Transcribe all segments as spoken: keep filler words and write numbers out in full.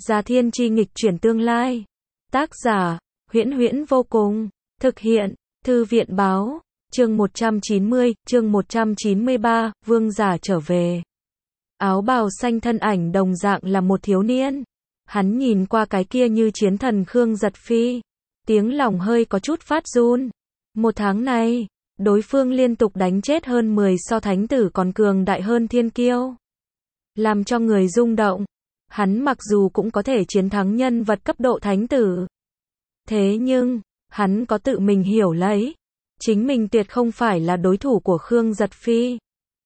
Gia Thiên Chi nghịch chuyển tương lai. Tác giả, Huyễn Huyễn vô cùng. Thực hiện, Thư viện báo. Chương một trăm chín mươi, chương một trăm chín mươi ba, vương giả trở về. Áo bào xanh thân ảnh đồng dạng là một thiếu niên. Hắn nhìn qua cái kia như chiến thần Khương Giật Phi. Tiếng lòng hơi có chút phát run. Một tháng này, đối phương liên tục đánh chết hơn mười so thánh tử còn cường đại hơn thiên kiêu. Làm cho người rung động. Hắn mặc dù cũng có thể chiến thắng nhân vật cấp độ thánh tử. Thế nhưng, hắn có tự mình hiểu lấy. Chính mình tuyệt không phải là đối thủ của Khương Giật Phi.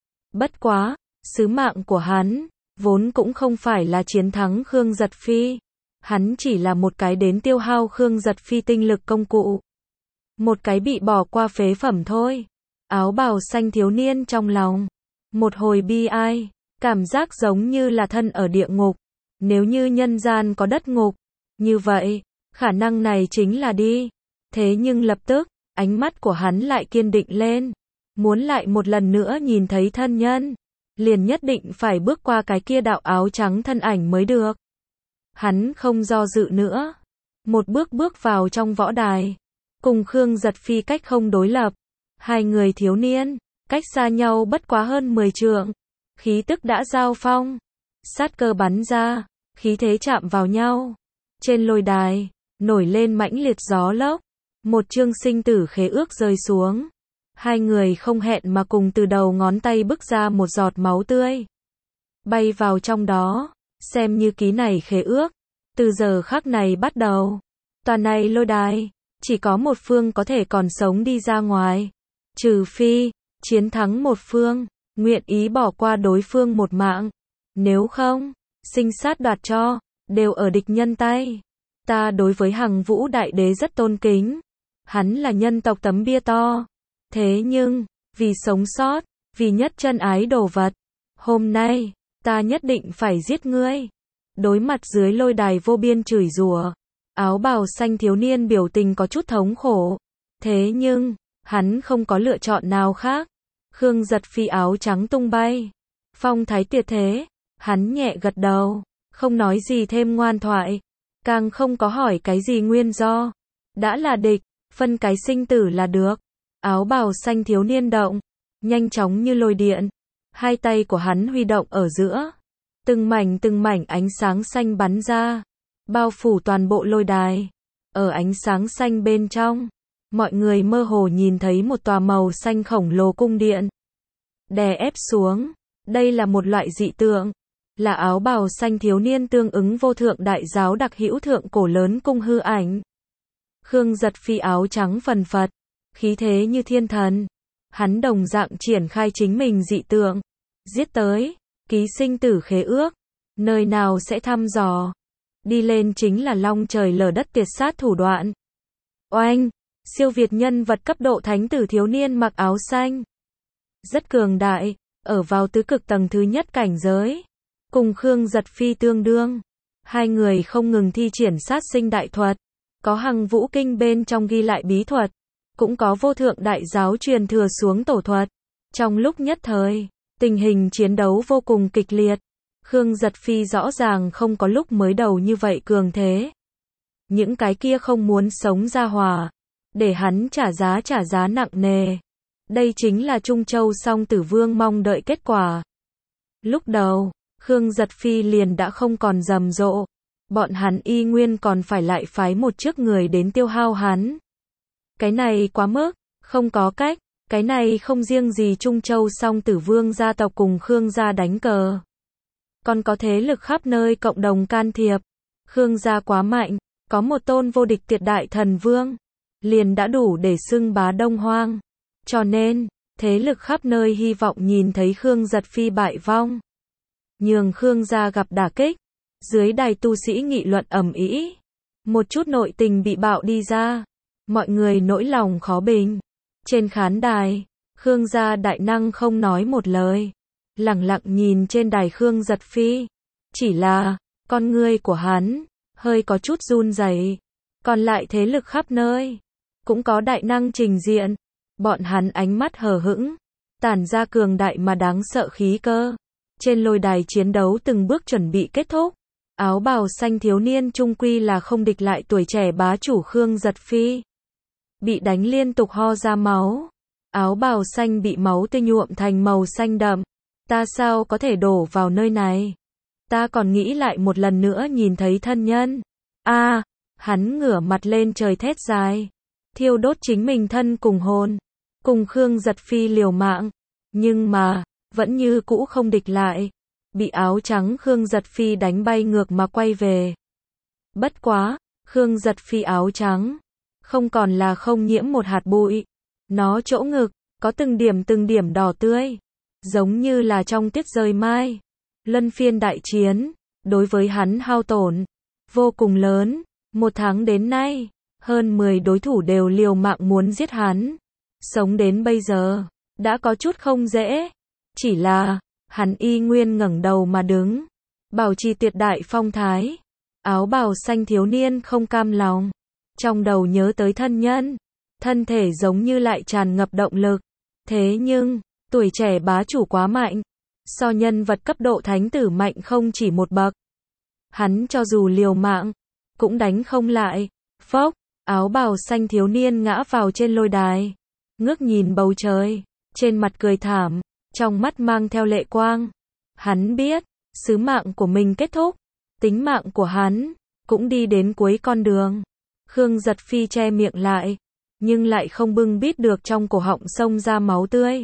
Bất quá, sứ mạng của hắn, vốn cũng không phải là chiến thắng Khương Giật Phi. Hắn chỉ là một cái đến tiêu hao Khương Giật Phi tinh lực công cụ. Một cái bị bỏ qua phế phẩm thôi. Áo bào xanh thiếu niên trong lòng. Một hồi bi ai, cảm giác giống như là thân ở địa ngục. Nếu như nhân gian có đất ngục, như vậy, khả năng này chính là đi. Thế nhưng lập tức, ánh mắt của hắn lại kiên định lên. Muốn lại một lần nữa nhìn thấy thân nhân, liền nhất định phải bước qua cái kia đạo áo trắng thân ảnh mới được. Hắn không do dự nữa. Một bước bước vào trong võ đài. Cùng Khương Giật Phi cách không đối lập. Hai người thiếu niên, cách xa nhau bất quá hơn mười trượng. Khí tức đã giao phong. Sát cơ bắn ra, khí thế chạm vào nhau. Trên lôi đài, nổi lên mãnh liệt gió lốc. Một chương sinh tử khế ước rơi xuống. Hai người không hẹn mà cùng từ đầu ngón tay bứt ra một giọt máu tươi. Bay vào trong đó, xem như ký này khế ước. Từ giờ khắc này bắt đầu, toàn này lôi đài, chỉ có một phương có thể còn sống đi ra ngoài. Trừ phi, chiến thắng một phương, nguyện ý bỏ qua đối phương một mạng. Nếu không, sinh sát đoạt cho, đều ở địch nhân tay. Ta đối với Hằng Vũ Đại Đế rất tôn kính. Hắn là nhân tộc tấm bia to. Thế nhưng, vì sống sót, vì nhất chân ái đồ vật, hôm nay, ta nhất định phải giết ngươi. Đối mặt dưới lôi đài vô biên chửi rủa, áo bào xanh thiếu niên biểu tình có chút thống khổ. Thế nhưng, hắn không có lựa chọn nào khác. Khương Giật Phi áo trắng tung bay. Phong thái tuyệt thế. Hắn nhẹ gật đầu, không nói gì thêm ngoan thoại. Càng không có hỏi cái gì nguyên do. Đã là địch, phân cái sinh tử là được. Áo bào xanh thiếu niên động, nhanh chóng như lôi điện. Hai tay của hắn huy động ở giữa. Từng mảnh từng mảnh ánh sáng xanh bắn ra, bao phủ toàn bộ lôi đài. Ở ánh sáng xanh bên trong, mọi người mơ hồ nhìn thấy một tòa màu xanh khổng lồ cung điện. Đè ép xuống, đây là một loại dị tượng. Là áo bào xanh thiếu niên tương ứng vô thượng đại giáo đặc hữu thượng cổ lớn cung hư ảnh. Khương Giật Phi áo trắng phần phật, khí thế như thiên thần. Hắn đồng dạng triển khai chính mình dị tượng. Giết tới, ký sinh tử khế ước. Nơi nào sẽ thăm dò. Đi lên chính là long trời lở đất tuyệt sát thủ đoạn. Oanh, siêu việt nhân vật cấp độ thánh tử thiếu niên mặc áo xanh. Rất cường đại, ở vào tứ cực tầng thứ nhất cảnh giới. Cùng Khương Giật Phi tương đương. Hai người không ngừng thi triển sát sinh đại thuật. Có Hằng Vũ Kinh bên trong ghi lại bí thuật. Cũng có vô thượng đại giáo truyền thừa xuống tổ thuật. Trong lúc nhất thời, tình hình chiến đấu vô cùng kịch liệt. Khương Giật Phi rõ ràng không có lúc mới đầu như vậy cường thế. Những cái kia không muốn sống ra hòa. Để hắn trả giá trả giá nặng nề. Đây chính là Trung Châu Song Tử Vương mong đợi kết quả. Lúc đầu, Khương Giật Phi liền đã không còn rầm rộ. Bọn hắn y nguyên còn phải lại phái một trước người đến tiêu hao hắn. Cái này quá mức, không có cách. Cái này không riêng gì Trung Châu Song Tử Vương gia tộc cùng Khương gia đánh cờ. Còn có thế lực khắp nơi cộng đồng can thiệp. Khương gia quá mạnh, có một tôn vô địch tuyệt đại thần vương. Liền đã đủ để xưng bá Đông Hoang. Cho nên, thế lực khắp nơi hy vọng nhìn thấy Khương Giật Phi bại vong. Nhường Khương gia gặp đả kích. Dưới đài tu sĩ nghị luận ầm ĩ. Một chút nội tình bị bạo đi ra. Mọi người nỗi lòng khó bình. Trên khán đài, Khương gia đại năng không nói một lời. Lặng lặng nhìn trên đài Khương Giật Phi. Chỉ là, con ngươi của hắn, hơi có chút run rẩy. Còn lại thế lực khắp nơi, cũng có đại năng trình diện. Bọn hắn ánh mắt hờ hững, tản ra cường đại mà đáng sợ khí cơ. Trên lôi đài chiến đấu từng bước chuẩn bị kết thúc. Áo bào xanh thiếu niên chung quy là không địch lại tuổi trẻ bá chủ Khương Giật Phi. Bị đánh liên tục ho ra máu. Áo bào xanh bị máu tươi nhuộm thành màu xanh đậm. Ta sao có thể đổ vào nơi này? Ta còn nghĩ lại một lần nữa nhìn thấy thân nhân. A, à, hắn ngửa mặt lên trời thét dài. Thiêu đốt chính mình thân cùng hồn. Cùng Khương Giật Phi liều mạng. Nhưng mà, vẫn như cũ không địch lại. Bị áo trắng Khương Giật Phi đánh bay ngược mà quay về. Bất quá, Khương Giật Phi áo trắng. Không còn là không nhiễm một hạt bụi. Nó chỗ ngực, có từng điểm từng điểm đỏ tươi. Giống như là trong tiết rơi mai. Luân phiên đại chiến, đối với hắn hao tổn. Vô cùng lớn, một tháng đến nay, hơn mười đối thủ đều liều mạng muốn giết hắn. Sống đến bây giờ, đã có chút không dễ. Chỉ là, hắn y nguyên ngẩng đầu mà đứng. Bảo trì tuyệt đại phong thái. Áo bào xanh thiếu niên không cam lòng. Trong đầu nhớ tới thân nhân. Thân thể giống như lại tràn ngập động lực. Thế nhưng, tuổi trẻ bá chủ quá mạnh. So nhân vật cấp độ thánh tử mạnh không chỉ một bậc. Hắn cho dù liều mạng, cũng đánh không lại. Phốc, áo bào xanh thiếu niên ngã vào trên lôi đài. Ngước nhìn bầu trời, trên mặt cười thảm, trong mắt mang theo lệ quang. Hắn biết, sứ mạng của mình kết thúc. Tính mạng của hắn, cũng đi đến cuối con đường. Khương Giật Phi che miệng lại, nhưng lại không bưng bít được trong cổ họng xông ra máu tươi.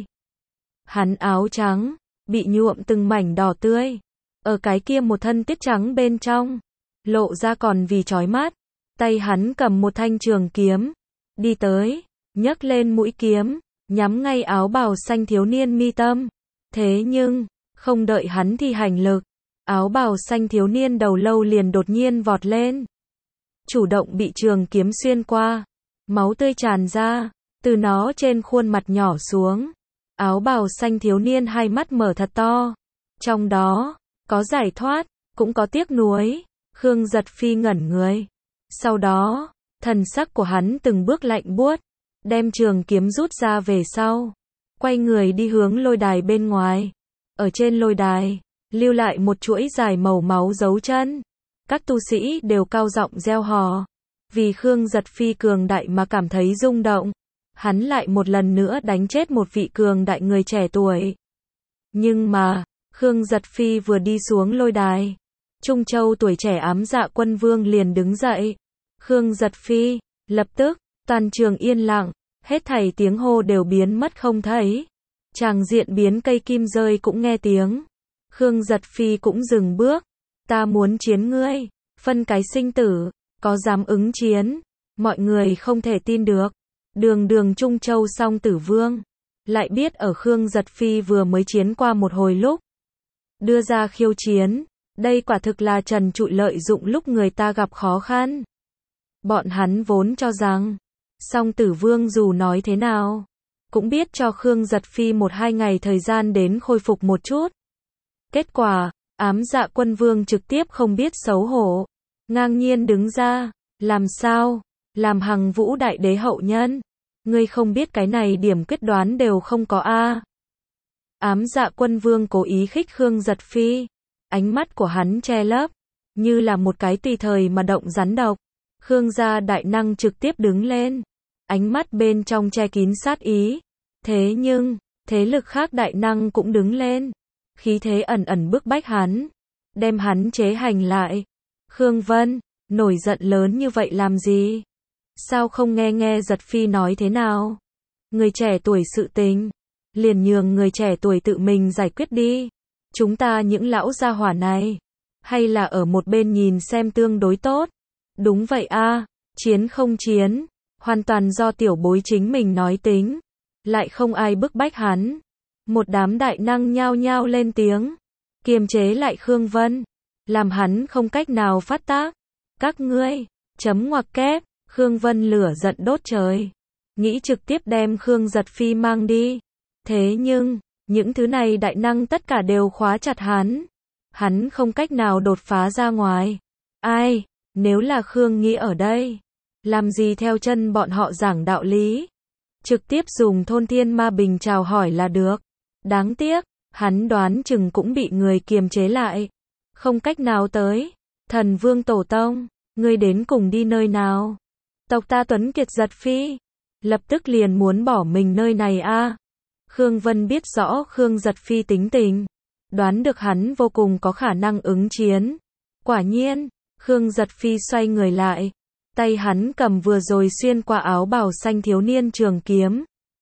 Hắn áo trắng, bị nhuộm từng mảnh đỏ tươi. Ở cái kia một thân tiết trắng bên trong, lộ ra còn vì chói mắt. Tay hắn cầm một thanh trường kiếm, đi tới, nhấc lên mũi kiếm, nhắm ngay áo bào xanh thiếu niên mi tâm. Thế nhưng, không đợi hắn thi hành lực, áo bào xanh thiếu niên đầu lâu liền đột nhiên vọt lên. Chủ động bị trường kiếm xuyên qua, máu tươi tràn ra, từ nó trên khuôn mặt nhỏ xuống. Áo bào xanh thiếu niên hai mắt mở thật to. Trong đó, có giải thoát, cũng có tiếc nuối. Khương Giật Phi ngẩn người. Sau đó, thần sắc của hắn từng bước lạnh buốt, đem trường kiếm rút ra về sau. Quay người đi hướng lôi đài bên ngoài. Ở trên lôi đài, lưu lại một chuỗi dài màu máu dấu chân. Các tu sĩ đều cao giọng reo hò. Vì Khương Giật Phi cường đại mà cảm thấy rung động. Hắn lại một lần nữa đánh chết một vị cường đại người trẻ tuổi. Nhưng mà, Khương Giật Phi vừa đi xuống lôi đài. Trung Châu tuổi trẻ ám dạ quân vương liền đứng dậy. Khương Giật Phi, lập tức, toàn trường yên lặng, hết thảy tiếng hô đều biến mất không thấy. Tràng diện biến cây kim rơi cũng nghe tiếng. Khương Giật Phi cũng dừng bước. Ta muốn chiến ngươi, phân cái sinh tử, có dám ứng chiến? Mọi người không thể tin được. Đường đường Trung Châu song tử vương, lại biết ở Khương Giật Phi vừa mới chiến qua một hồi lúc. Đưa ra khiêu chiến, đây quả thực là trần trụi lợi dụng lúc người ta gặp khó khăn. Bọn hắn vốn cho rằng, song tử vương dù nói thế nào, cũng biết cho Khương Giật Phi một hai ngày thời gian đến khôi phục một chút. Kết quả, ám dạ quân vương trực tiếp không biết xấu hổ, ngang nhiên đứng ra, làm sao, làm Hằng Vũ đại đế hậu nhân, ngươi không biết cái này điểm quyết đoán đều không có a. Ám dạ quân vương cố ý khích Khương Giật Phi, ánh mắt của hắn che lấp, như là một cái tùy thời mà động rắn độc. Khương gia đại năng trực tiếp đứng lên, ánh mắt bên trong che kín sát ý. Thế nhưng, thế lực khác đại năng cũng đứng lên, khí thế ẩn ẩn bức bách hắn, đem hắn chế hành lại. Khương Vân, nổi giận lớn như vậy làm gì? Sao không nghe nghe Giật Phi nói thế nào? Người trẻ tuổi sự tình, liền nhường người trẻ tuổi tự mình giải quyết đi. Chúng ta những lão gia hỏa này, hay là ở một bên nhìn xem tương đối tốt. Đúng vậy a, chiến không chiến, hoàn toàn do tiểu bối chính mình nói tính, lại không ai bức bách hắn. Một đám đại năng nhao nhao lên tiếng, kiềm chế lại Khương Vân, làm hắn không cách nào phát tác. Các ngươi, chấm ngoặc kép, Khương Vân lửa giận đốt trời, nghĩ trực tiếp đem Khương Giật Phi mang đi. Thế nhưng, những thứ này đại năng tất cả đều khóa chặt hắn. Hắn không cách nào đột phá ra ngoài. Ai, nếu là Khương Nghĩ ở đây, làm gì theo chân bọn họ giảng đạo lý? Trực tiếp dùng thôn thiên ma bình chào hỏi là được. Đáng tiếc, hắn đoán chừng cũng bị người kiềm chế lại, không cách nào tới. Thần vương tổ tông, ngươi đến cùng đi nơi nào? Tộc ta tuấn kiệt giật phi, lập tức liền muốn bỏ mình nơi này a. Khương Vân biết rõ Khương Giật Phi tính tình, đoán được hắn vô cùng có khả năng ứng chiến. Quả nhiên, Khương Giật Phi xoay người lại, tay hắn cầm vừa rồi xuyên qua áo bào xanh thiếu niên trường kiếm.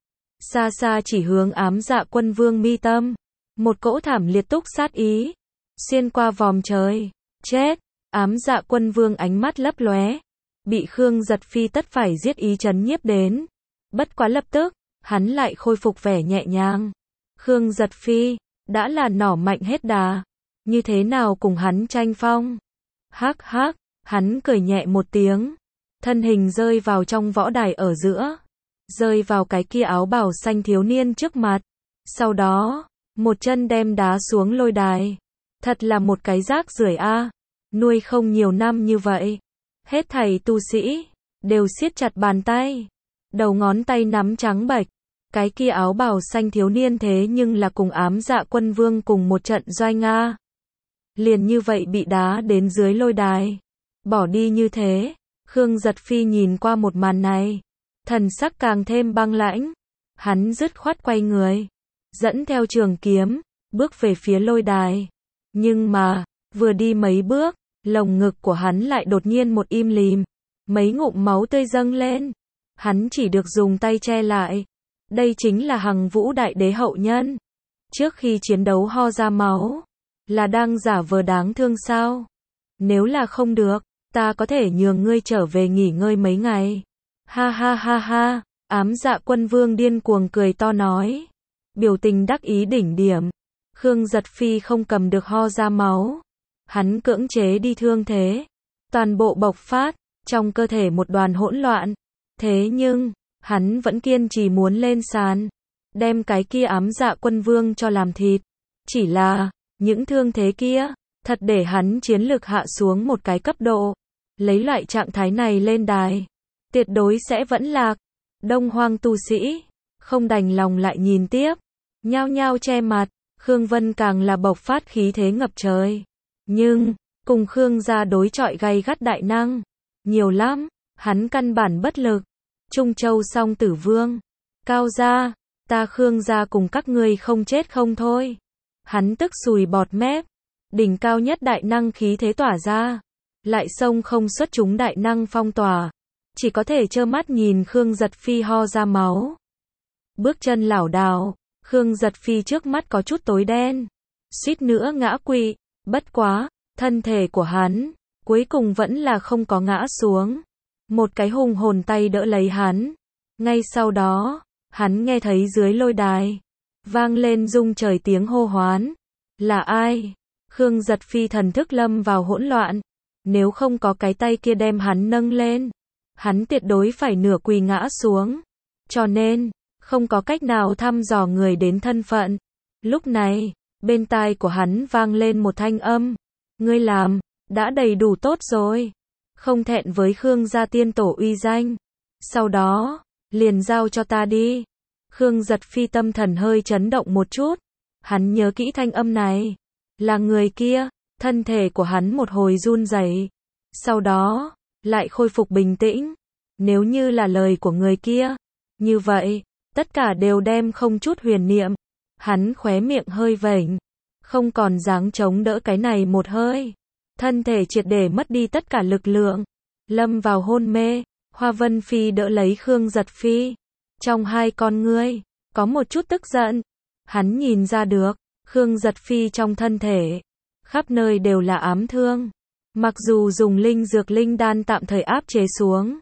Xa xa chỉ hướng Ám Dạ Quân Vương mi tâm, một cỗ thảm liệt túc sát ý, xuyên qua vòm trời, chết. Ám Dạ Quân Vương ánh mắt lấp lóe, bị Khương Giật Phi tất phải giết ý chấn nhiếp đến. Bất quá lập tức, hắn lại khôi phục vẻ nhẹ nhàng. Khương Giật Phi, đã là nỏ mạnh hết đà, như thế nào cùng hắn tranh phong? Hắc hắc, hắn cười nhẹ một tiếng, thân hình rơi vào trong võ đài ở giữa, rơi vào cái kia áo bào xanh thiếu niên trước mặt. Sau đó, một chân đem đá xuống lôi đài. Thật là một cái rác rưởi a, nuôi không nhiều năm như vậy. Hết thảy tu sĩ, đều siết chặt bàn tay, đầu ngón tay nắm trắng bệch. Cái kia áo bào xanh thiếu niên thế nhưng là cùng Ám Dạ Quân Vương cùng một trận doanh nga. Liền như vậy bị đá đến dưới lôi đài, bỏ đi như thế. Khương Giật Phi nhìn qua một màn này, thần sắc càng thêm băng lãnh. Hắn dứt khoát quay người, dẫn theo trường kiếm, bước về phía lôi đài. Nhưng mà, vừa đi mấy bước, lồng ngực của hắn lại đột nhiên một im lìm, mấy ngụm máu tươi dâng lên. Hắn chỉ được dùng tay che lại. Đây chính là Hằng Vũ Đại Đế hậu nhân. Trước khi chiến đấu ho ra máu, là đang giả vờ đáng thương sao? Nếu là không được, ta có thể nhường ngươi trở về nghỉ ngơi mấy ngày. Ha ha ha ha, Ám Dạ Quân Vương điên cuồng cười to nói. Biểu tình đắc ý đỉnh điểm. Khương Giật Phi không cầm được ho ra máu. Hắn cưỡng chế đi thương thế. Toàn bộ bộc phát, trong cơ thể một đoàn hỗn loạn. Thế nhưng, hắn vẫn kiên trì muốn lên sàn, đem cái kia Ám Dạ Quân Vương cho làm thịt. Chỉ là, những thương thế kia, thật để hắn chiến lực hạ xuống một cái cấp độ. Lấy loại trạng thái này lên đài, tuyệt đối sẽ vẫn lạc. Đông Hoang tu sĩ, không đành lòng lại nhìn tiếp, nhao nhao che mặt. Khương Vân càng là bộc phát khí thế ngập trời. Nhưng, cùng Khương gia đối chọi gay gắt đại năng, nhiều lắm, hắn căn bản bất lực. Trung Châu Song Tử Vương, Cao gia, ta Khương gia cùng các ngươi không chết không thôi. Hắn tức sùi bọt mép, đỉnh cao nhất đại năng khí thế tỏa ra, lại xông không xuất chúng đại năng phong tỏa, chỉ có thể trơ mắt nhìn Khương Giật Phi ho ra máu. Bước chân lảo đảo, Khương Giật Phi trước mắt có chút tối đen, suýt nữa ngã quỵ. Bất quá, thân thể của hắn, cuối cùng vẫn là không có ngã xuống. Một cái hùng hồn tay đỡ lấy hắn. Ngay sau đó, hắn nghe thấy dưới lôi đài, vang lên rung trời tiếng hô hoán. Là ai? Khương Giật Phi thần thức lâm vào hỗn loạn. Nếu không có cái tay kia đem hắn nâng lên, hắn tuyệt đối phải nửa quỳ ngã xuống. Cho nên, không có cách nào thăm dò người đến thân phận. Lúc này, bên tai của hắn vang lên một thanh âm. Ngươi làm, đã đầy đủ tốt rồi. Không thẹn với Khương gia tiên tổ uy danh. Sau đó, liền giao cho ta đi. Khương Giật Phi tâm thần hơi chấn động một chút. Hắn nhớ kỹ thanh âm này. Là người kia, thân thể của hắn một hồi run rẩy. Sau đó, lại khôi phục bình tĩnh. Nếu như là lời của người kia, như vậy, tất cả đều đem không chút huyền niệm. Hắn khóe miệng hơi vểnh, không còn dáng chống đỡ cái này một hơi. Thân thể triệt để mất đi tất cả lực lượng, lâm vào hôn mê. Hoa Vân Phi đỡ lấy Khương Giật Phi. Trong hai con ngươi, có một chút tức giận. Hắn nhìn ra được, Khương Giật Phi trong thân thể, khắp nơi đều là ám thương. Mặc dù dùng linh dược linh đan tạm thời áp chế xuống.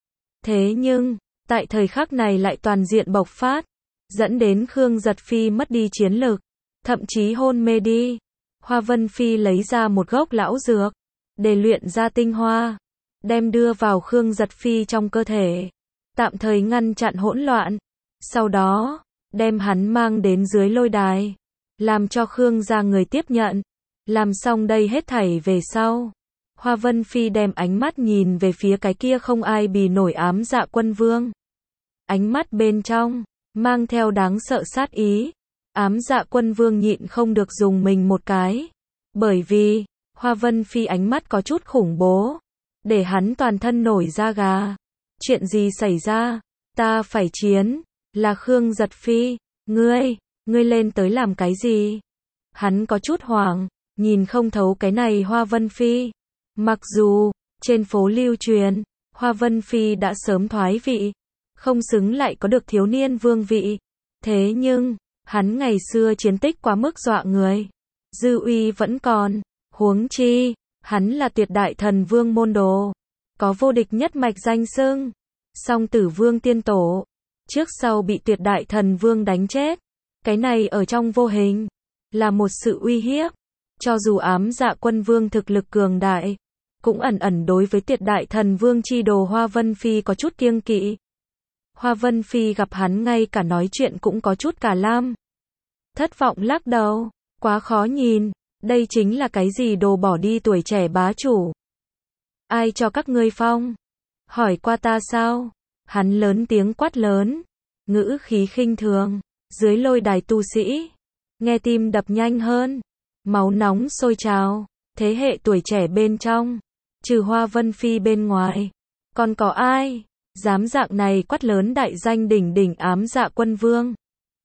Thế nhưng, tại thời khắc này lại toàn diện bộc phát, dẫn đến Khương Giật Phi mất đi chiến lực, thậm chí hôn mê đi. Hoa Vân Phi lấy ra một gốc lão dược, để luyện ra tinh hoa, đem đưa vào Khương Giật Phi trong cơ thể, tạm thời ngăn chặn hỗn loạn. Sau đó, đem hắn mang đến dưới lôi đài, làm cho Khương gia người tiếp nhận. Làm xong đây hết thảy về sau, Hoa Vân Phi đem ánh mắt nhìn về phía cái kia không ai bì nổi Ám Dạ Quân Vương. Ánh mắt bên trong, mang theo đáng sợ sát ý. Ám Dạ Quân Vương nhịn không được dùng mình một cái. Bởi vì, Hoa Vân Phi ánh mắt có chút khủng bố, để hắn toàn thân nổi da gà. Chuyện gì xảy ra? Ta phải chiến. Là Khương Giật Phi. Ngươi, ngươi lên tới làm cái gì? Hắn có chút hoảng, nhìn không thấu cái này Hoa Vân Phi. Mặc dù, trên phố lưu truyền, Hoa Vân Phi đã sớm thoái vị, không xứng lại có được thiếu niên vương vị. Thế nhưng, hắn ngày xưa chiến tích quá mức dọa người. Dư uy vẫn còn, huống chi, hắn là tuyệt đại thần vương môn đồ, có vô địch nhất mạch danh xưng. Song Tử Vương tiên tổ, trước sau bị tuyệt đại thần vương đánh chết. Cái này ở trong vô hình, là một sự uy hiếp. Cho dù ám dạ quân vương thực lực cường đại, cũng ẩn ẩn đối với tuyệt đại thần vương chi đồ Hoa Vân Phi có chút kiêng kỵ. Hoa Vân Phi gặp hắn ngay cả nói chuyện cũng có chút cả lam. Thất vọng lắc đầu, quá khó nhìn, đây chính là cái gì đồ bỏ đi tuổi trẻ bá chủ. Ai cho các ngươi phong? Hỏi qua ta sao? Hắn lớn tiếng quát lớn, ngữ khí khinh thường, dưới lôi đài tu sĩ, nghe tim đập nhanh hơn, máu nóng sôi trào, thế hệ tuổi trẻ bên trong, trừ Hoa Vân Phi bên ngoài, còn có ai dám dạng này quát lớn đại danh đỉnh đỉnh ám dạ quân vương?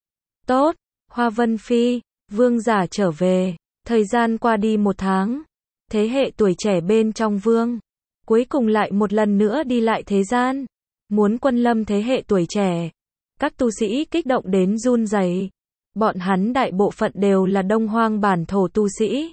Tốt, Hoa Vân Phi, vương giả trở về. Thời gian qua đi một tháng, thế hệ tuổi trẻ bên trong vương, cuối cùng lại một lần nữa đi lại thế gian, muốn quân lâm thế hệ tuổi trẻ. Các tu sĩ kích động đến run rẩy. Bọn hắn đại bộ phận đều là Đông Hoang bản thổ tu sĩ.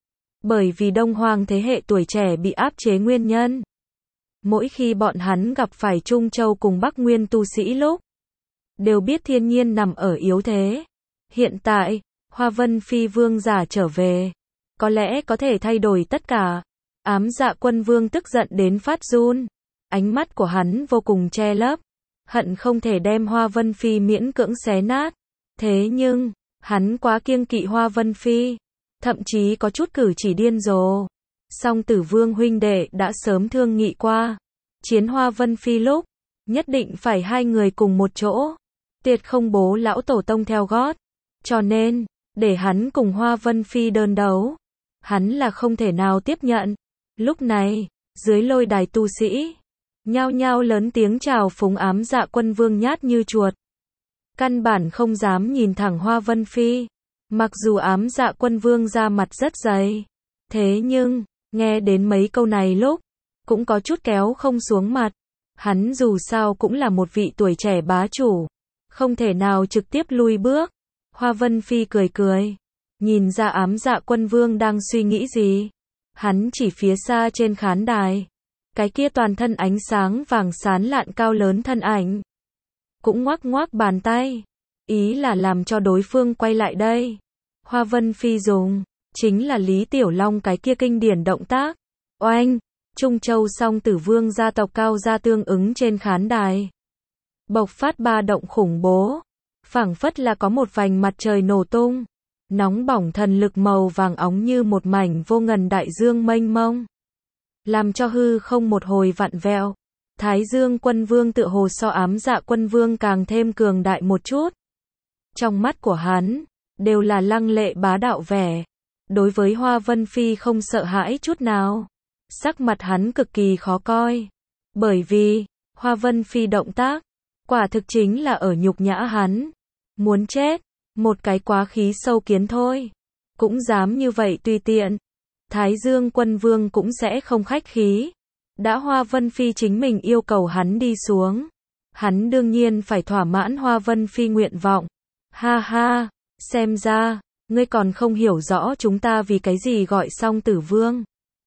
Bởi vì Đông Hoang thế hệ tuổi trẻ bị áp chế nguyên nhân, mỗi khi bọn hắn gặp phải Trung Châu cùng Bắc Nguyên tu sĩ lúc, đều biết thiên nhiên nằm ở yếu thế. Hiện tại, Hoa Vân Phi vương giả trở về, có lẽ có thể thay đổi tất cả. Ám dạ quân vương tức giận đến phát run, ánh mắt của hắn vô cùng che lấp, hận không thể đem Hoa Vân Phi miễn cưỡng xé nát. Thế nhưng, hắn quá kiêng kỵ Hoa Vân Phi, thậm chí có chút cử chỉ điên rồ. Song Tử Vương huynh đệ đã sớm thương nghị qua, chiến Hoa Vân Phi lúc, nhất định phải hai người cùng một chỗ, tuyệt không bố lão tổ tông theo gót. Cho nên, để hắn cùng Hoa Vân Phi đơn đấu, hắn là không thể nào tiếp nhận. Lúc này, dưới lôi đài tu sĩ, nhao nhao lớn tiếng chào phúng ám dạ quân vương nhát như chuột. Căn bản không dám nhìn thẳng Hoa Vân Phi. Mặc dù ám dạ quân vương ra mặt rất dày, thế nhưng, nghe đến mấy câu này lúc, cũng có chút kéo không xuống mặt. Hắn dù sao cũng là một vị tuổi trẻ bá chủ, không thể nào trực tiếp lui bước. Hoa Vân Phi cười cười, nhìn ra ám dạ quân vương đang suy nghĩ gì. Hắn chỉ phía xa trên khán đài, cái kia toàn thân ánh sáng vàng sáng lạn cao lớn thân ảnh, cũng ngoắc ngoắc bàn tay, ý là làm cho đối phương quay lại đây. Hoa Vân Phi dùng, chính là Lý Tiểu Long cái kia kinh điển động tác. Oanh, Trung Châu Song Tử Vương gia tộc cao gia tương ứng trên khán đài, bộc phát ba động khủng bố, phảng phất là có một vành mặt trời nổ tung, nóng bỏng thần lực màu vàng óng như một mảnh vô ngần đại dương mênh mông, làm cho hư không một hồi vặn vẹo. Thái Dương quân vương tựa hồ so ám dạ quân vương càng thêm cường đại một chút. Trong mắt của hắn, đều là lăng lệ bá đạo vẻ. Đối với Hoa Vân Phi không sợ hãi chút nào. Sắc mặt hắn cực kỳ khó coi. Bởi vì, Hoa Vân Phi động tác, quả thực chính là ở nhục nhã hắn. Muốn chết, một cái quá khí sâu kiến thôi. Cũng dám như vậy tùy tiện. Thái Dương quân vương cũng sẽ không khách khí. Đã Hoa Vân Phi chính mình yêu cầu hắn đi xuống, hắn đương nhiên phải thỏa mãn Hoa Vân Phi nguyện vọng. Ha ha, xem ra, ngươi còn không hiểu rõ chúng ta vì cái gì gọi Song Tử Vương.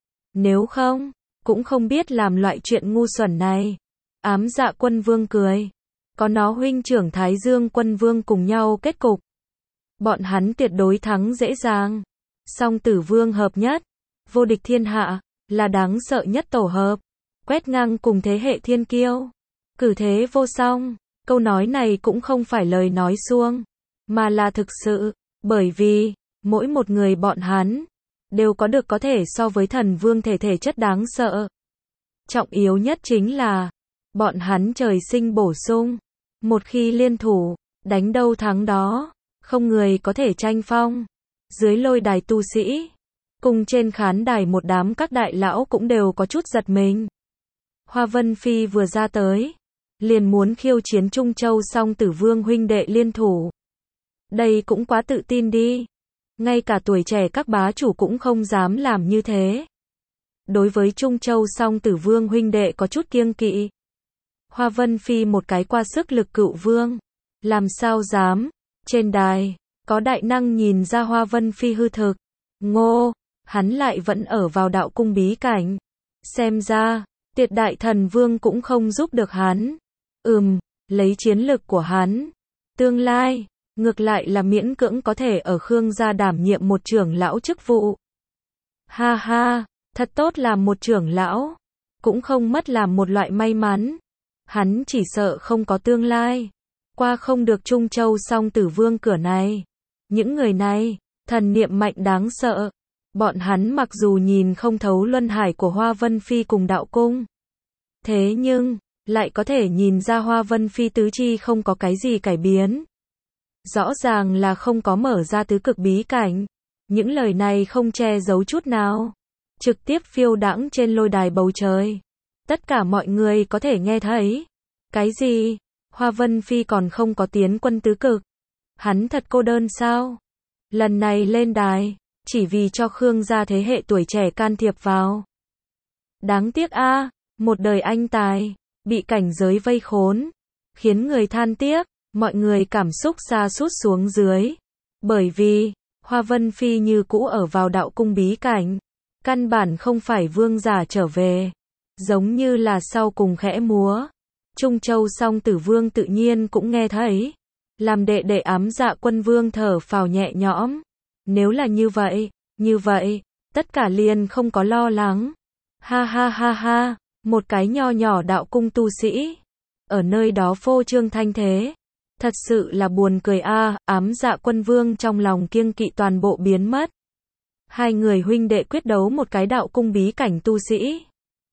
Nếu không, cũng không biết làm loại chuyện ngu xuẩn này. Ám dạ quân vương cười. Có nó huynh trưởng Thái Dương quân vương cùng nhau kết cục, bọn hắn tuyệt đối thắng dễ dàng. Song Tử Vương hợp nhất, vô địch thiên hạ, là đáng sợ nhất tổ hợp, quét ngang cùng thế hệ thiên kiêu, cử thế vô song. Câu nói này cũng không phải lời nói suông, mà là thực sự, bởi vì, mỗi một người bọn hắn, đều có được có thể so với thần vương thể thể chất đáng sợ. Trọng yếu nhất chính là, bọn hắn trời sinh bổ sung, một khi liên thủ, đánh đâu thắng đó, không người có thể tranh phong. Dưới lôi đài tu sĩ, Cùng trên khán đài một đám các đại lão cũng đều có chút giật mình. Hoa Vân Phi vừa ra tới, liền muốn khiêu chiến Trung Châu Song Tử Vương huynh đệ liên thủ. Đây cũng quá tự tin đi. Ngay cả tuổi trẻ các bá chủ cũng không dám làm như thế. Đối với Trung Châu Song Tử Vương huynh đệ có chút kiêng kỵ. Hoa Vân Phi một cái qua sức lực cựu vương. Làm sao dám. Trên đài, có đại năng nhìn ra Hoa Vân Phi hư thực. Ngô, hắn lại vẫn ở vào đạo cung bí cảnh. Xem ra, Tuyệt Đại Thần Vương cũng không giúp được hắn. Ừm, lấy chiến lực của hắn. Tương lai, ngược lại là miễn cưỡng có thể ở Khương gia đảm nhiệm một trưởng lão chức vụ. Ha ha, thật tốt làm một trưởng lão. Cũng không mất làm một loại may mắn. Hắn chỉ sợ không có tương lai. Qua không được Trung Châu Song Tử Vương cửa này. Những người này, thần niệm mạnh đáng sợ. Bọn hắn mặc dù nhìn không thấu luân hải của Hoa Vân Phi cùng đạo cung. Thế nhưng, lại có thể nhìn ra Hoa Vân Phi tứ chi không có cái gì cải biến. Rõ ràng là không có mở ra tứ cực bí cảnh. Những lời này không che giấu chút nào. Trực tiếp phiêu đãng trên lôi đài bầu trời. Tất cả mọi người có thể nghe thấy. Cái gì? Hoa Vân Phi còn không có tiến quân tứ cực. Hắn thật cô đơn sao? Lần này lên đài, chỉ vì cho Khương gia thế hệ tuổi trẻ can thiệp vào. Đáng tiếc a, một đời anh tài, bị cảnh giới vây khốn, khiến người than tiếc, mọi người cảm xúc sa sút xuống dưới. Bởi vì, Hoa Vân Phi như cũ ở vào đạo cung bí cảnh, căn bản không phải vương giả trở về, giống như là sau cùng khẽ múa. Trung Châu Song Tử Vương tự nhiên cũng nghe thấy, làm đệ đệ Ám Dạ Quân Vương thở phào nhẹ nhõm. Nếu là như vậy, như vậy, tất cả liền không có lo lắng. Ha ha ha ha, một cái nho nhỏ đạo cung tu sĩ, ở nơi đó phô trương thanh thế. Thật sự là buồn cười a. Ám Dạ Quân Vương trong lòng kiêng kỵ toàn bộ biến mất. Hai người huynh đệ quyết đấu một cái đạo cung bí cảnh tu sĩ.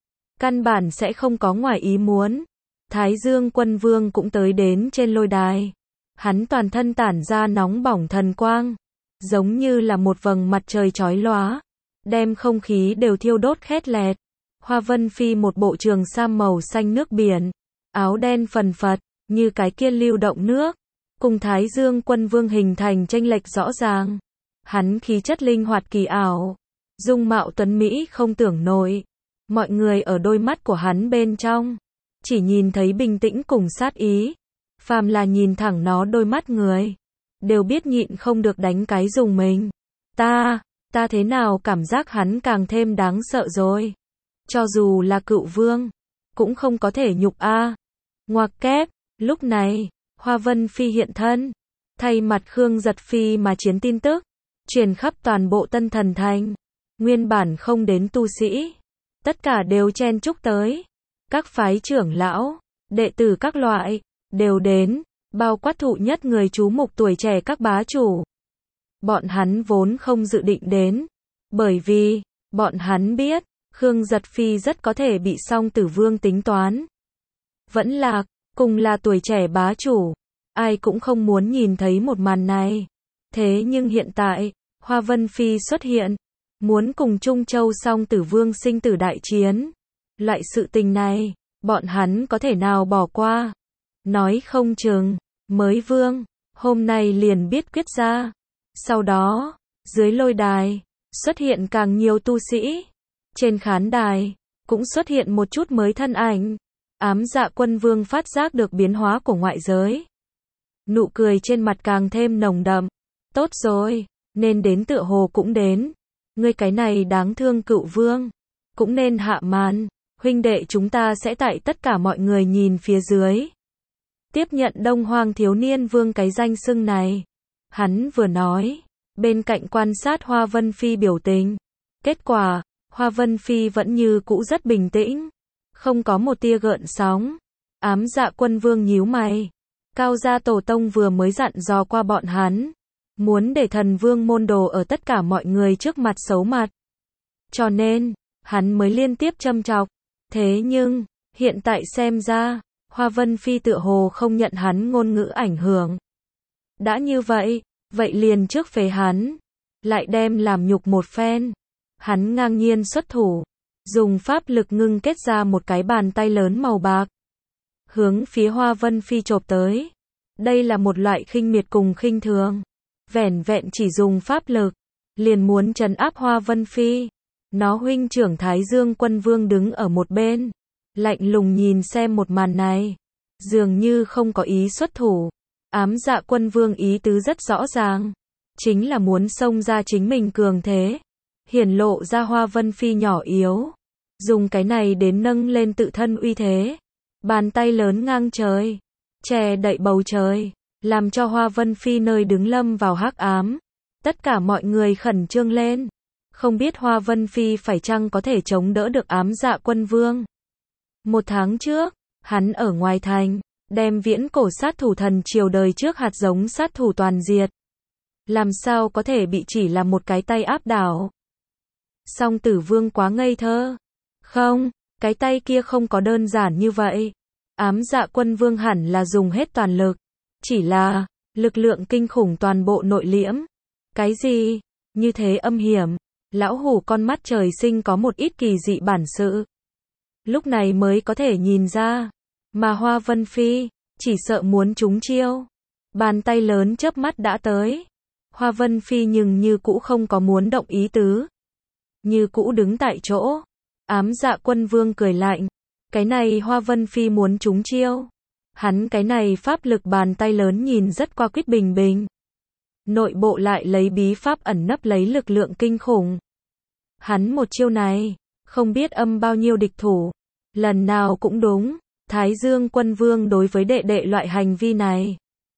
Căn bản sẽ không có ngoài ý muốn. Thái Dương Quân Vương cũng tới đến trên lôi đài. Hắn toàn thân tản ra nóng bỏng thần quang, giống như là một vầng mặt trời chói lóa, đem không khí đều thiêu đốt khét lẹt. Hoa Vân Phi một bộ trường sam màu xanh nước biển, áo đen phần phật, như cái kia lưu động nước, cùng Thái Dương Quân Vương hình thành chênh lệch rõ ràng. Hắn khí chất linh hoạt kỳ ảo, dung mạo tuấn mỹ không tưởng nổi. Mọi người ở đôi mắt của hắn bên trong, chỉ nhìn thấy bình tĩnh cùng sát ý. Phàm là nhìn thẳng nó đôi mắt người, đều biết nhịn không được đánh cái dùng mình. Ta, ta thế nào cảm giác hắn càng thêm đáng sợ rồi. Cho dù là cựu vương, cũng không có thể nhục a. Ngoặc kép, lúc này, Hoa Vân Phi hiện thân, thay mặt Khương Giật Phi mà chiến tin tức, truyền khắp toàn bộ Tân Thần Thành. Nguyên bản không đến tu sĩ, tất cả đều chen chúc tới. Các phái trưởng lão, đệ tử các loại, đều đến, bao quát thụ nhất người chú mục tuổi trẻ các bá chủ. Bọn hắn vốn không dự định đến, bởi vì, bọn hắn biết, Khương Giật Phi rất có thể bị Song Tử Vương tính toán. Vẫn lạc, cùng là tuổi trẻ bá chủ, ai cũng không muốn nhìn thấy một màn này. Thế nhưng hiện tại, Hoa Vân Phi xuất hiện, muốn cùng Trung Châu Song Tử Vương sinh tử đại chiến. Loại sự tình này, bọn hắn có thể nào bỏ qua. Nói không chừng, mới vương, hôm nay liền biết quyết ra. Sau đó, dưới lôi đài, xuất hiện càng nhiều tu sĩ. Trên khán đài, cũng xuất hiện một chút mới thân ảnh. Ám Dạ Quân Vương phát giác được biến hóa của ngoại giới. Nụ cười trên mặt càng thêm nồng đậm. Tốt rồi, nên đến tựa hồ cũng đến. Ngươi cái này đáng thương cựu vương, cũng nên hạ màn. Huynh đệ chúng ta sẽ tại tất cả mọi người nhìn phía dưới, tiếp nhận Đông Hoang Thiếu Niên Vương cái danh xưng này. Hắn vừa nói, bên cạnh quan sát Hoa Vân Phi biểu tình. Kết quả, Hoa Vân Phi vẫn như cũ rất bình tĩnh, không có một tia gợn sóng. Ám Dạ Quân Vương nhíu mày. Cao gia tổ tông vừa mới dặn dò qua bọn hắn, muốn để thần vương môn đồ ở tất cả mọi người trước mặt xấu mặt. Cho nên, hắn mới liên tiếp châm chọc. Thế nhưng, hiện tại xem ra, Hoa Vân Phi tựa hồ không nhận hắn ngôn ngữ ảnh hưởng. Đã như vậy, vậy liền trước phế hắn, lại đem làm nhục một phen. Hắn ngang nhiên xuất thủ, dùng pháp lực ngưng kết ra một cái bàn tay lớn màu bạc, hướng phía Hoa Vân Phi chộp tới. Đây là một loại khinh miệt cùng khinh thường, vẻn vẹn chỉ dùng pháp lực, liền muốn trấn áp Hoa Vân Phi. Nó huynh trưởng Thái Dương Quân Vương đứng ở một bên, lạnh lùng nhìn xem một màn này, dường như không có ý xuất thủ. Ám Dạ Quân Vương ý tứ rất rõ ràng, chính là muốn xông ra chính mình cường thế, hiển lộ ra Hoa Vân Phi nhỏ yếu, dùng cái này đến nâng lên tự thân uy thế. Bàn tay lớn ngang trời, che đậy bầu trời, làm cho Hoa Vân Phi nơi đứng lâm vào hắc ám. Tất cả mọi người khẩn trương lên, không biết Hoa Vân Phi phải chăng có thể chống đỡ được Ám Dạ Quân Vương. Một tháng trước, hắn ở ngoài thành, đem viễn cổ sát thủ thần triều đời trước hạt giống sát thủ toàn diệt. Làm sao có thể bị chỉ là một cái tay áp đảo? Song Tử Vương quá ngây thơ. Không, cái tay kia không có đơn giản như vậy. Ám Dạ Quân Vương hẳn là dùng hết toàn lực. Chỉ là, lực lượng kinh khủng toàn bộ nội liễm. Cái gì? Như thế âm hiểm. Lão hủ con mắt trời sinh có một ít kỳ dị bản sự. Lúc này mới có thể nhìn ra. Mà Hoa Vân Phi, chỉ sợ muốn trúng chiêu. Bàn tay lớn chớp mắt đã tới. Hoa Vân Phi nhưng như cũ không có muốn động ý tứ. Như cũ đứng tại chỗ. Ám Dạ Quân Vương cười lạnh. Cái này Hoa Vân Phi muốn trúng chiêu. Hắn cái này pháp lực bàn tay lớn nhìn rất qua quýt bình bình. Nội bộ lại lấy bí pháp ẩn nấp lấy lực lượng kinh khủng. Hắn một chiêu này, không biết âm bao nhiêu địch thủ. Lần nào cũng đúng. Thái Dương Quân Vương đối với đệ đệ loại hành vi này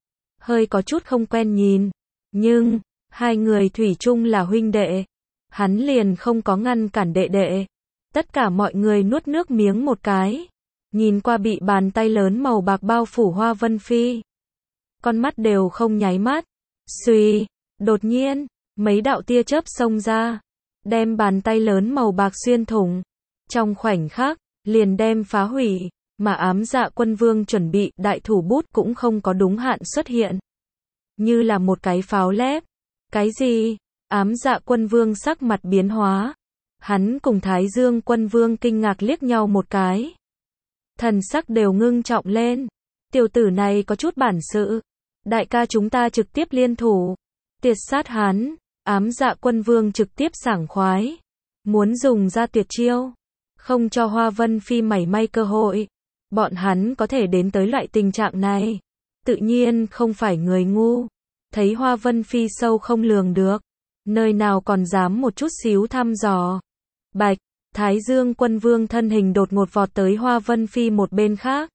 hơi có chút không quen nhìn. Nhưng, hai người thủy chung là huynh đệ. Hắn liền không có ngăn cản đệ đệ. Tất cả mọi người nuốt nước miếng một cái. Nhìn qua bị bàn tay lớn màu bạc bao phủ Hoa Vân Phi. Con mắt đều không nháy mắt. Xuy, đột nhiên, mấy đạo tia chớp xông ra. Đem bàn tay lớn màu bạc xuyên thủng. Trong khoảnh khắc, liền đem phá hủy. Mà Ám Dạ Quân Vương chuẩn bị đại thủ bút cũng không có đúng hạn xuất hiện. Như là một cái pháo lép. Cái gì? Ám Dạ Quân Vương sắc mặt biến hóa. Hắn cùng Thái Dương Quân Vương kinh ngạc liếc nhau một cái. Thần sắc đều ngưng trọng lên. Tiểu tử này có chút bản sự. Đại ca chúng ta trực tiếp liên thủ. Tiệt sát hắn. Ám Dạ Quân Vương trực tiếp sảng khoái. Muốn dùng ra tuyệt chiêu. Không cho Hoa Vân Phi mảy may cơ hội. Bọn hắn có thể đến tới loại tình trạng này. Tự nhiên không phải người ngu. Thấy Hoa Vân Phi sâu không lường được. Nơi nào còn dám một chút xíu thăm dò. Bạch, Thái Dương Quân Vương thân hình đột ngột vọt tới Hoa Vân Phi một bên khác.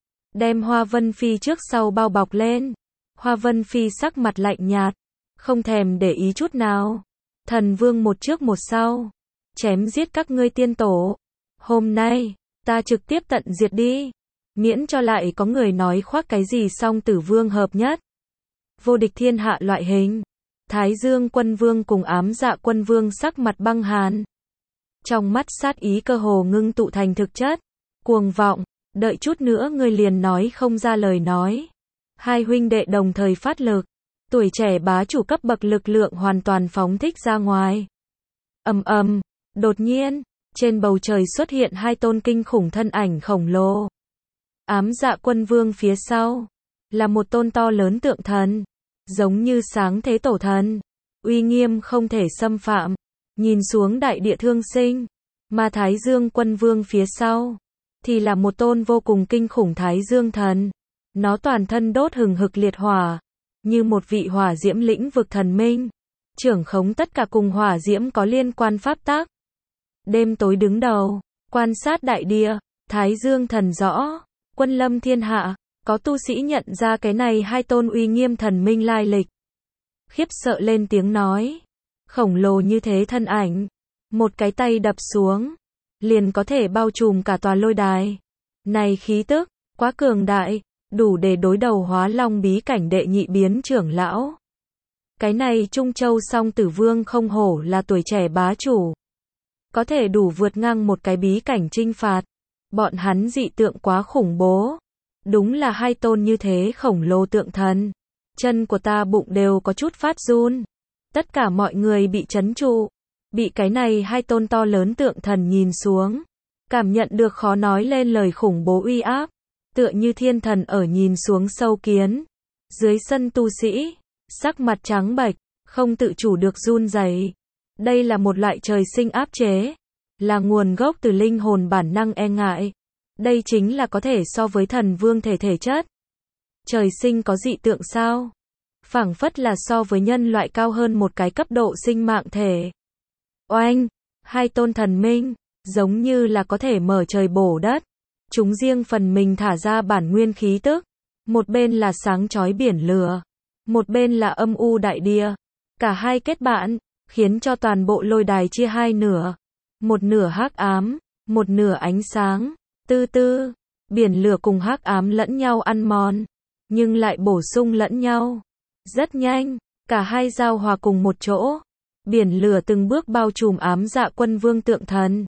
Đem Hoa Vân Phi trước sau bao bọc lên. Hoa Vân Phi sắc mặt lạnh nhạt. Không thèm để ý chút nào. Thần Vương một trước một sau. Chém giết các ngươi tiên tổ. Hôm nay, ta trực tiếp tận diệt đi. Miễn cho lại có người nói khoác cái gì Song Tử Vương hợp nhất. Vô địch thiên hạ loại hình. Thái Dương Quân Vương cùng Ám Dạ Quân Vương sắc mặt băng hàn. Trong mắt sát ý cơ hồ ngưng tụ thành thực chất. Cuồng vọng, đợi chút nữa ngươi liền nói không ra lời nói. Hai huynh đệ đồng thời phát lực. Tuổi trẻ bá chủ cấp bậc lực lượng hoàn toàn phóng thích ra ngoài. Ầm ầm, đột nhiên, trên bầu trời xuất hiện hai tôn kinh khủng thân ảnh khổng lồ. Ám Dạ Quân Vương phía sau, là một tôn to lớn tượng thần. Giống như sáng thế tổ thần. Uy nghiêm không thể xâm phạm. Nhìn xuống đại địa thương sinh. Mà Thái Dương Quân Vương phía sau, thì là một tôn vô cùng kinh khủng Thái Dương thần. Nó toàn thân đốt hừng hực liệt hỏa. Như một vị hỏa diễm lĩnh vực thần minh. Trưởng khống tất cả cùng hỏa diễm có liên quan pháp tắc. Đêm tối đứng đầu, quan sát đại địa. Thái Dương thần rõ. Quân lâm thiên hạ. Có tu sĩ nhận ra cái này hai tôn uy nghiêm thần minh lai lịch. Khiếp sợ lên tiếng nói. Khổng lồ như thế thân ảnh. Một cái tay đập xuống. Liền có thể bao trùm cả tòa lôi đài. Này khí tức, quá cường đại. Đủ để đối đầu Hóa Long bí cảnh đệ nhị biến trưởng lão. Cái này Trung Châu Song Tử Vương không hổ là tuổi trẻ bá chủ. Có thể đủ vượt ngang một cái bí cảnh chinh phạt. Bọn hắn dị tượng quá khủng bố. Đúng là hai tôn như thế khổng lồ tượng thần. Chân của ta bụng đều có chút phát run. Tất cả mọi người bị chấn trụ. Bị cái này hai tôn to lớn tượng thần nhìn xuống, cảm nhận được khó nói lên lời khủng bố uy áp, tựa như thiên thần ở nhìn xuống sâu kiến. Dưới sân tu sĩ, sắc mặt trắng bệch, không tự chủ được run rẩy. Đây là một loại trời sinh áp chế, là nguồn gốc từ linh hồn bản năng e ngại. Đây chính là có thể so với thần vương thể thể chất. Trời sinh có dị tượng sao? Phảng phất là so với nhân loại cao hơn một cái cấp độ sinh mạng thể. Oanh, hai tôn thần minh, giống như là có thể mở trời bổ đất. Chúng riêng phần mình thả ra bản nguyên khí tức. Một bên là sáng chói biển lửa, một bên là âm u đại địa. Cả hai kết bạn, khiến cho toàn bộ lôi đài chia hai nửa. Một nửa hắc ám, một nửa ánh sáng. Tư tư, biển lửa cùng hắc ám lẫn nhau ăn mòn, nhưng lại bổ sung lẫn nhau. Rất nhanh, cả hai giao hòa cùng một chỗ. Biển lửa từng bước bao trùm ám dạ quân vương tượng thần.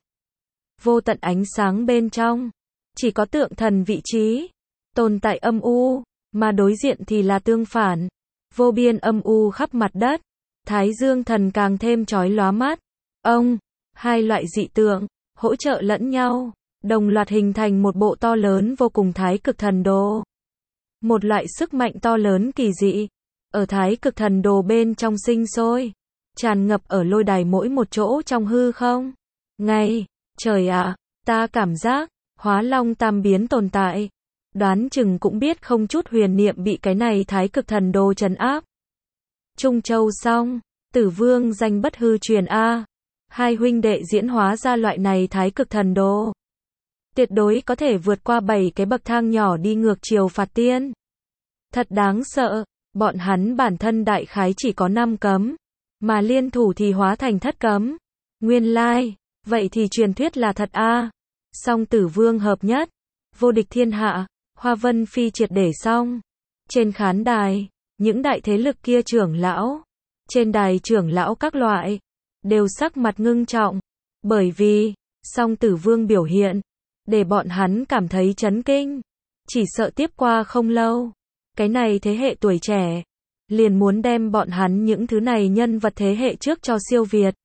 Vô tận ánh sáng bên trong, chỉ có tượng thần vị trí, tồn tại âm u, mà đối diện thì là tương phản. Vô biên âm u khắp mặt đất, Thái Dương thần càng thêm chói lóa mắt. Ông, hai loại dị tượng, hỗ trợ lẫn nhau, đồng loạt hình thành một bộ to lớn vô cùng thái cực thần đồ. Một loại sức mạnh to lớn kỳ dị, ở thái cực thần đồ bên trong sinh sôi, tràn ngập ở lôi đài mỗi một chỗ trong hư không. Ngay, trời ạ, ta cảm giác, hóa long tam biến tồn tại. Đoán chừng cũng biết không chút huyền niệm bị cái này thái cực thần đồ trấn áp. Trung Châu xong, Tử Vương danh bất hư truyền a. Hai huynh đệ diễn hóa ra loại này thái cực thần đồ. Tuyệt đối có thể vượt qua bảy cái bậc thang nhỏ đi ngược chiều phạt tiên. Thật đáng sợ, bọn hắn bản thân đại khái chỉ có năm cấm, mà liên thủ thì hóa thành thất cấm. Nguyên lai, vậy thì truyền thuyết là thật a. Song Tử Vương hợp nhất, vô địch thiên hạ, Hoa Vân Phi triệt để xong. Trên khán đài, những đại thế lực kia trưởng lão, trên đài trưởng lão các loại, đều sắc mặt ngưng trọng, bởi vì, song Tử Vương biểu hiện, để bọn hắn cảm thấy chấn kinh. Chỉ sợ tiếp qua không lâu, cái này thế hệ tuổi trẻ, liền muốn đem bọn hắn những thứ này nhân vật thế hệ trước cho siêu việt.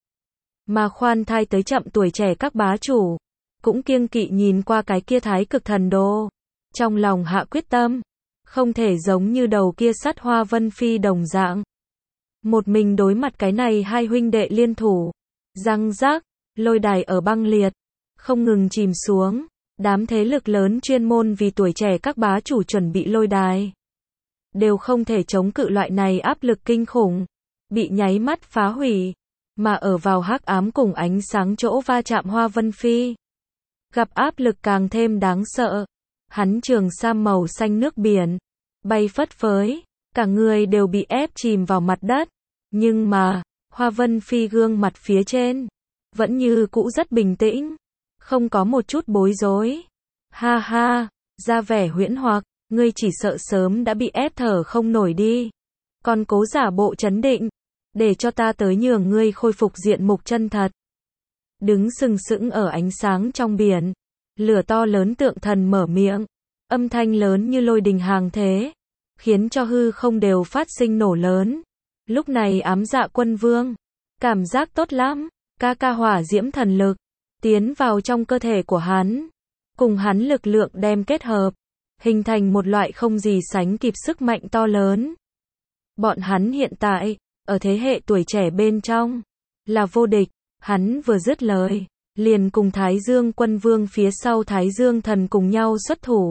Mà khoan thai tới chậm tuổi trẻ các bá chủ, cũng kiêng kỵ nhìn qua cái kia thái cực thần đồ. Trong lòng hạ quyết tâm, không thể giống như đầu kia sắt Hoa Vân Phi đồng dạng. Một mình đối mặt cái này hai huynh đệ liên thủ. Răng rác, lôi đài ở băng liệt, không ngừng chìm xuống. Đám thế lực lớn chuyên môn vì tuổi trẻ các bá chủ chuẩn bị lôi đài, đều không thể chống cự loại này áp lực kinh khủng, bị nháy mắt phá hủy. Mà ở vào hắc ám cùng ánh sáng chỗ va chạm Hoa Vân Phi, gặp áp lực càng thêm đáng sợ. Hắn trường sam màu xanh nước biển, bay phất phới, cả người đều bị ép chìm vào mặt đất. Nhưng mà, Hoa Vân Phi gương mặt phía trên, vẫn như cũ rất bình tĩnh, không có một chút bối rối. Ha ha, ra vẻ huyễn hoặc, ngươi chỉ sợ sớm đã bị ép thở không nổi đi. Còn cố giả bộ trấn định, để cho ta tới nhường ngươi khôi phục diện mục chân thật. Đứng sừng sững ở ánh sáng trong biển, lửa to lớn tượng thần mở miệng, âm thanh lớn như lôi đình hàng thế, khiến cho hư không đều phát sinh nổ lớn. Lúc này ám dạ quân vương, cảm giác tốt lắm, ca ca hỏa diễm thần lực, tiến vào trong cơ thể của hắn, cùng hắn lực lượng đem kết hợp, hình thành một loại không gì sánh kịp sức mạnh to lớn. Bọn hắn hiện tại, ở thế hệ tuổi trẻ bên trong, là vô địch. Hắn vừa dứt lời, liền cùng Thái Dương quân vương phía sau Thái Dương thần cùng nhau xuất thủ.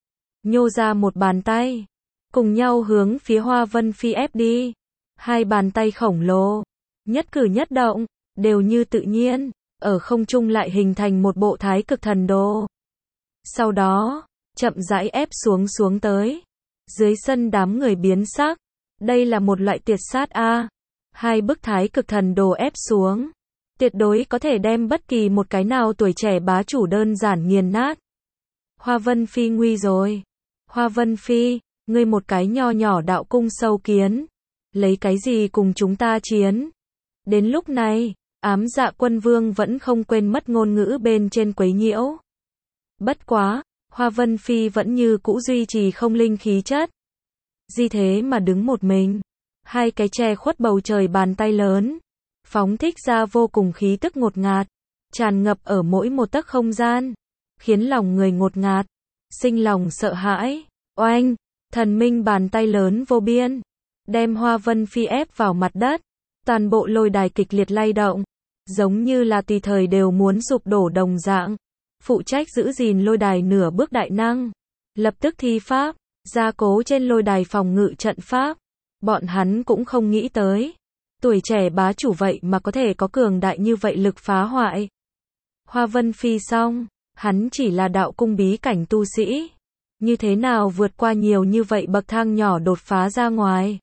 Nhô ra một bàn tay, cùng nhau hướng phía Hoa Vân Phi ép đi. Hai bàn tay khổng lồ, nhất cử nhất động, đều như tự nhiên, ở không trung lại hình thành một bộ thái cực thần đồ. Sau đó, chậm rãi ép xuống xuống tới. Dưới sân đám người biến sắc, đây là một loại tuyệt sát a. Hai bức thái cực thần đồ ép xuống, tuyệt đối có thể đem bất kỳ một cái nào tuổi trẻ bá chủ đơn giản nghiền nát. Hoa Vân Phi nguy rồi. Hoa Vân Phi, ngươi một cái nho nhỏ đạo cung sâu kiến, lấy cái gì cùng chúng ta chiến? Đến lúc này, ám dạ quân vương vẫn không quên mất ngôn ngữ bên trên quấy nhiễu. Bất quá, Hoa Vân Phi vẫn như cũ duy trì không linh khí chất. Di thế mà đứng một mình, hai cái che khuất bầu trời bàn tay lớn, phóng thích ra vô cùng khí tức ngột ngạt, tràn ngập ở mỗi một tấc không gian, khiến lòng người ngột ngạt, sinh lòng sợ hãi. Oanh, thần minh bàn tay lớn vô biên, đem Hoa Vân Phi ép vào mặt đất, toàn bộ lôi đài kịch liệt lay động, giống như là tùy thời đều muốn sụp đổ đồng dạng. Phụ trách giữ gìn lôi đài nửa bước đại năng, lập tức thi pháp, gia cố trên lôi đài phòng ngự trận pháp. Bọn hắn cũng không nghĩ tới, tuổi trẻ bá chủ vậy mà có thể có cường đại như vậy lực phá hoại. Hoa Vân Phi xong, hắn chỉ là đạo cung bí cảnh tu sĩ, như thế nào vượt qua nhiều như vậy bậc thang nhỏ đột phá ra ngoài.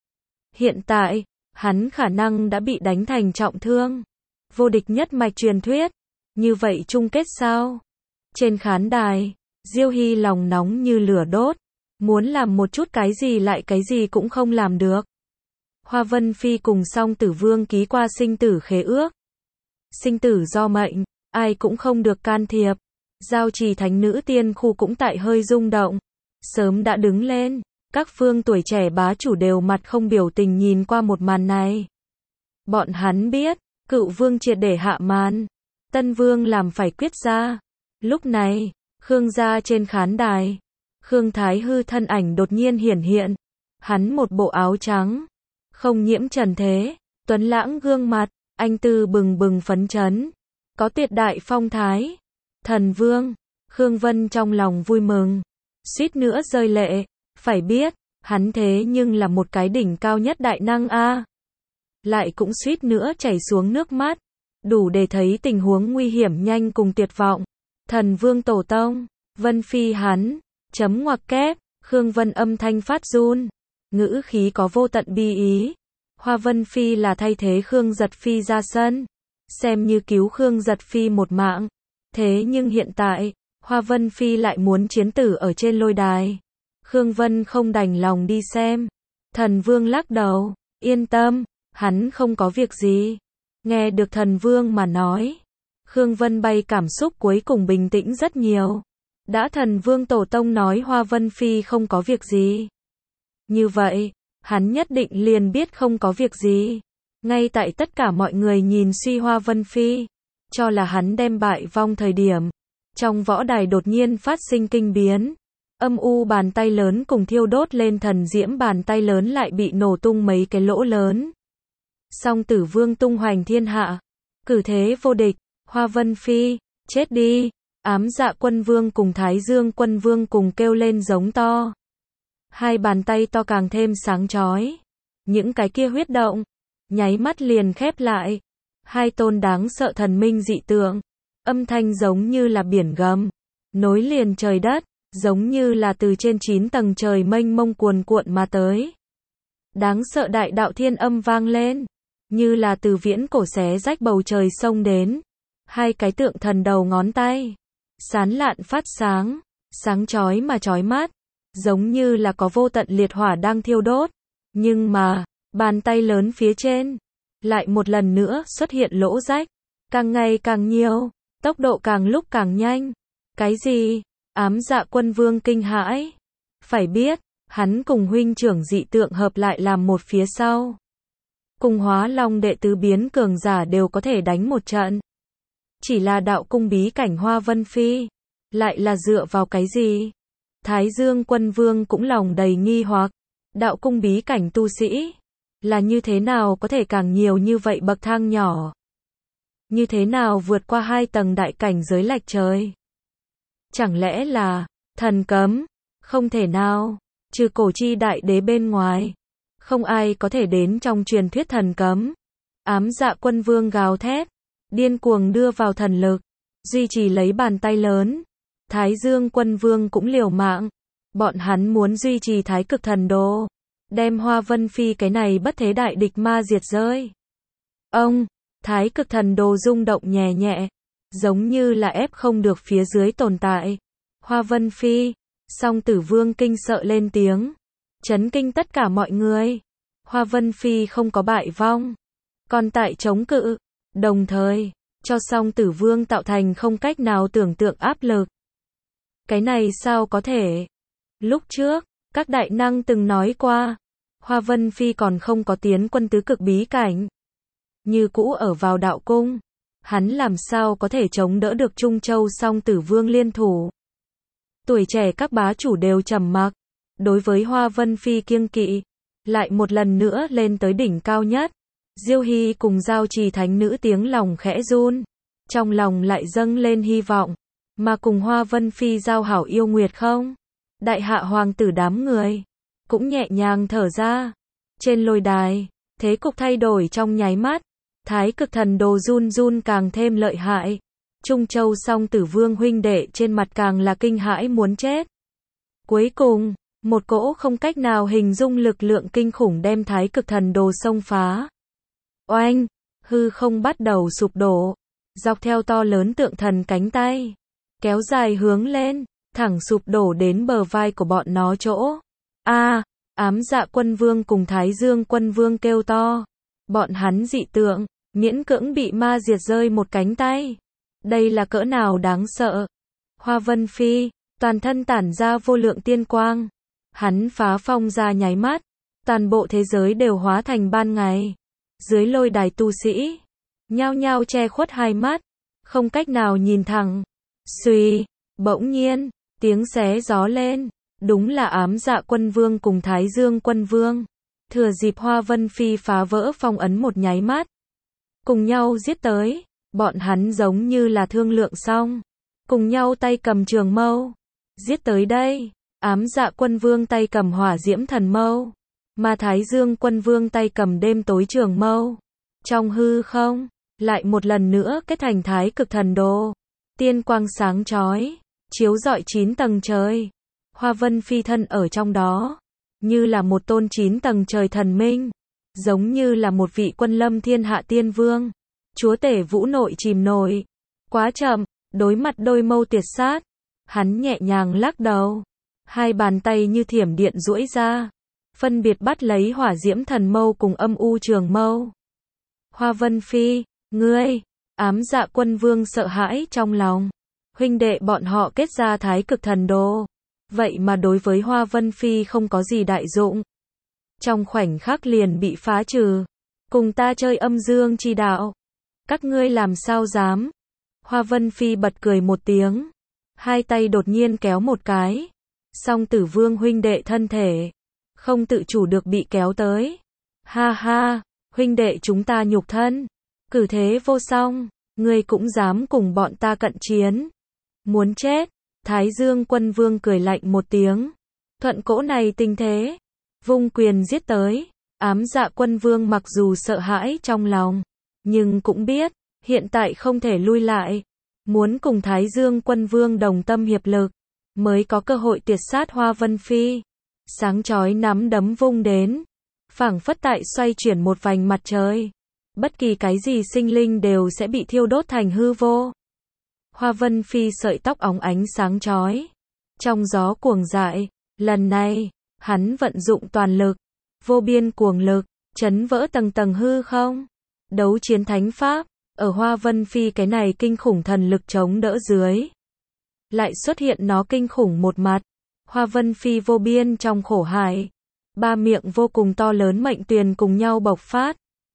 Hiện tại, hắn khả năng đã bị đánh thành trọng thương, vô địch nhất mạch truyền thuyết, như vậy chung kết sao? Trên khán đài, Diêu Hy lòng nóng như lửa đốt, muốn làm một chút cái gì lại cái gì cũng không làm được. Hoa Vân Phi cùng Song Tử Vương ký qua sinh tử khế ước. Sinh tử do mệnh, ai cũng không được can thiệp. Giao Trì Thánh Nữ Tiên Khu cũng tại hơi rung động, sớm đã đứng lên, các phương tuổi trẻ bá chủ đều mặt không biểu tình nhìn qua một màn này. Bọn hắn biết, Cựu Vương triệt để hạ màn, Tân Vương làm phải quyết ra. Lúc này, Khương gia trên khán đài, Khương Thái Hư thân ảnh đột nhiên hiển hiện, hắn một bộ áo trắng, không nhiễm trần thế, tuấn lãng gương mặt, anh tư bừng bừng phấn chấn, có tuyệt đại phong thái. Thần Vương, Khương Vân trong lòng vui mừng, suýt nữa rơi lệ, phải biết, hắn thế nhưng là một cái đỉnh cao nhất đại năng a. Lại cũng suýt nữa chảy xuống nước mắt, đủ để thấy tình huống nguy hiểm nhanh cùng tuyệt vọng. Thần Vương tổ tông, Vân Phi hắn, chấm ngoặc kép, Khương Vân âm thanh phát run, ngữ khí có vô tận bi ý. Hoa Vân Phi là thay thế Khương Giật Phi ra sân, xem như cứu Khương Giật Phi một mạng. Thế nhưng hiện tại, Hoa Vân Phi lại muốn chiến tử ở trên lôi đài. Khương Vân không đành lòng đi xem. Thần Vương lắc đầu, yên tâm, hắn không có việc gì. Nghe được Thần Vương mà nói, Khương Vân bay cảm xúc cuối cùng bình tĩnh rất nhiều. Đã Thần Vương tổ tông nói Hoa Vân Phi không có việc gì, như vậy, hắn nhất định liền biết không có việc gì. Ngay tại tất cả mọi người nhìn suy Hoa Vân Phi, cho là hắn đem bại vong thời điểm, trong võ đài đột nhiên phát sinh kinh biến. Âm u bàn tay lớn cùng thiêu đốt lên thần diễm bàn tay lớn lại bị nổ tung mấy cái lỗ lớn. Song Tử Vương tung hoành thiên hạ, cử thế vô địch. Hoa Vân Phi, chết đi. Ám Dạ Quân Vương cùng Thái Dương Quân Vương cùng kêu lên giống to. Hai bàn tay to càng thêm sáng chói. Những cái kia huyết động, nháy mắt liền khép lại. Hai tôn đáng sợ thần minh dị tượng, âm thanh giống như là biển gầm, nối liền trời đất, giống như là từ trên chín tầng trời mênh mông cuồn cuộn mà tới. Đáng sợ đại đạo thiên âm vang lên, như là từ viễn cổ xé rách bầu trời sông đến. Hai cái tượng thần đầu ngón tay, sán lạn phát sáng, sáng chói mà chói mắt, giống như là có vô tận liệt hỏa đang thiêu đốt. Nhưng mà, bàn tay lớn phía trên, lại một lần nữa xuất hiện lỗ rách, càng ngày càng nhiều, tốc độ càng lúc càng nhanh. Cái gì? Ám Dạ Quân Vương kinh hãi. Phải biết, hắn cùng huynh trưởng dị tượng hợp lại làm một phía sau. Cùng Hóa Long đệ tứ biến cường giả đều có thể đánh một trận. Chỉ là đạo cung bí cảnh Hoa Vân Phi, lại là dựa vào cái gì? Thái Dương Quân Vương cũng lòng đầy nghi hoặc, đạo cung bí cảnh tu sĩ, là như thế nào có thể càng nhiều như vậy bậc thang nhỏ? Như thế nào vượt qua hai tầng đại cảnh giới lệch trời? Chẳng lẽ là thần cấm? Không thể nào, trừ cổ chi đại đế bên ngoài, không ai có thể đến trong truyền thuyết thần cấm. Ám Dạ Quân Vương gào thét, điên cuồng đưa vào thần lực, duy trì lấy bàn tay lớn. Thái Dương Quân Vương cũng liều mạng, bọn hắn muốn duy trì Thái Cực Thần Đồ, đem Hoa Vân Phi cái này bất thế đại địch ma diệt rơi. Ông, Thái Cực Thần Đồ rung động nhẹ nhẹ, giống như là ép không được phía dưới tồn tại. Hoa Vân Phi, Song Tử Vương kinh sợ lên tiếng, chấn kinh tất cả mọi người. Hoa Vân Phi không có bại vong, còn tại chống cự, đồng thời, cho Song Tử Vương tạo thành không cách nào tưởng tượng áp lực. Cái này sao có thể? Lúc trước, các đại năng từng nói qua, Hoa Vân Phi còn không có tiến quân tứ cực bí cảnh. như cũ ở vào đạo cung. Hắn làm sao có thể chống đỡ được Trung Châu Song Tử Vương liên thủ. Tuổi trẻ các bá chủ đều trầm mặc, đối với Hoa Vân Phi kiêng kỵ, lại một lần nữa lên tới đỉnh cao nhất. Diêu Hy cùng Giao Trì thánh nữ tiếng lòng khẽ run, trong lòng lại dâng lên hy vọng, mà cùng Hoa Vân Phi giao hảo yêu nguyệt không? Đại hạ hoàng tử đám người cũng nhẹ nhàng thở ra. Trên lôi đài, thế cục thay đổi trong nháy mắt. Thái cực thần đồ run run càng thêm lợi hại. Trung Châu Song Tử Vương huynh đệ trên mặt càng là kinh hãi muốn chết. Cuối cùng, một cỗ không cách nào hình dung lực lượng kinh khủng đem thái cực thần đồ xông phá. Oanh, hư không bắt đầu sụp đổ, dọc theo to lớn tượng thần cánh tay, kéo dài hướng lên, thẳng sụp đổ đến bờ vai của bọn nó chỗ. A, Ám Dạ Quân Vương cùng Thái Dương Quân Vương kêu to. Bọn hắn dị tượng, miễn cưỡng bị ma diệt rơi một cánh tay. Đây là cỡ nào đáng sợ. Hoa Vân Phi, toàn thân tản ra vô lượng tiên quang. Hắn phá phong ra nháy mắt, toàn bộ thế giới đều hóa thành ban ngày. Dưới lôi đài tu sĩ, nhao nhao che khuất hai mắt, không cách nào nhìn thẳng. Xuy, bỗng nhiên, tiếng xé gió lên, đúng là Ám Dạ Quân Vương cùng Thái Dương Quân Vương. Thừa dịp Hoa Vân Phi phá vỡ phong ấn một nháy mắt, cùng nhau giết tới. Bọn hắn giống như là thương lượng xong, cùng nhau tay cầm trường mâu, giết tới đây. Ám Dạ Quân Vương tay cầm hỏa diễm thần mâu, mà Thái Dương Quân Vương tay cầm đêm tối trường mâu. Trong hư không, lại một lần nữa kết thành thái cực thần đồ. Tiên quang sáng chói, chiếu rọi chín tầng trời. Hoa Vân Phi thân ở trong đó, như là một tôn chín tầng trời thần minh, giống như là một vị quân lâm thiên hạ tiên vương. Chúa tể vũ nội chìm nổi. Quá chậm, đối mặt đôi mâu tuyệt sát, hắn nhẹ nhàng lắc đầu. Hai bàn tay như thiểm điện duỗi ra, phân biệt bắt lấy hỏa diễm thần mâu cùng âm u trường mâu. Hoa Vân Phi, ngươi, Ám Dạ Quân Vương sợ hãi trong lòng. Huynh đệ bọn họ kết ra thái cực thần đồ, vậy mà đối với Hoa Vân Phi không có gì đại dụng. Trong khoảnh khắc liền bị phá trừ. Cùng ta chơi âm dương chi đạo, các ngươi làm sao dám. Hoa Vân Phi bật cười một tiếng, hai tay đột nhiên kéo một cái. Song Tử Vương huynh đệ thân thể không tự chủ được bị kéo tới. Ha ha, huynh đệ chúng ta nhục thân, cử thế vô song, ngươi cũng dám cùng bọn ta cận chiến. Muốn chết. Thái Dương Quân Vương cười lạnh một tiếng, thuận cỗ này tình thế, vung quyền giết tới. Ám Dạ Quân Vương mặc dù sợ hãi trong lòng, nhưng cũng biết, hiện tại không thể lui lại. Muốn cùng Thái Dương Quân Vương đồng tâm hiệp lực, mới có cơ hội tiệt sát Hoa Vân Phi. Sáng chói nắm đấm vung đến, phảng phất tại xoay chuyển một vành mặt trời. Bất kỳ cái gì sinh linh đều sẽ bị thiêu đốt thành hư vô. Hoa Vân Phi sợi tóc óng ánh sáng chói, trong gió cuồng dại. Lần này, hắn vận dụng toàn lực, vô biên cuồng lực, chấn vỡ tầng tầng hư không. Đấu chiến thánh pháp, ở Hoa Vân Phi cái này kinh khủng thần lực chống đỡ dưới, lại xuất hiện nó kinh khủng một mặt. Hoa Vân Phi vô biên trong khổ hải, ba miệng vô cùng to lớn mệnh tuyền cùng nhau bộc phát.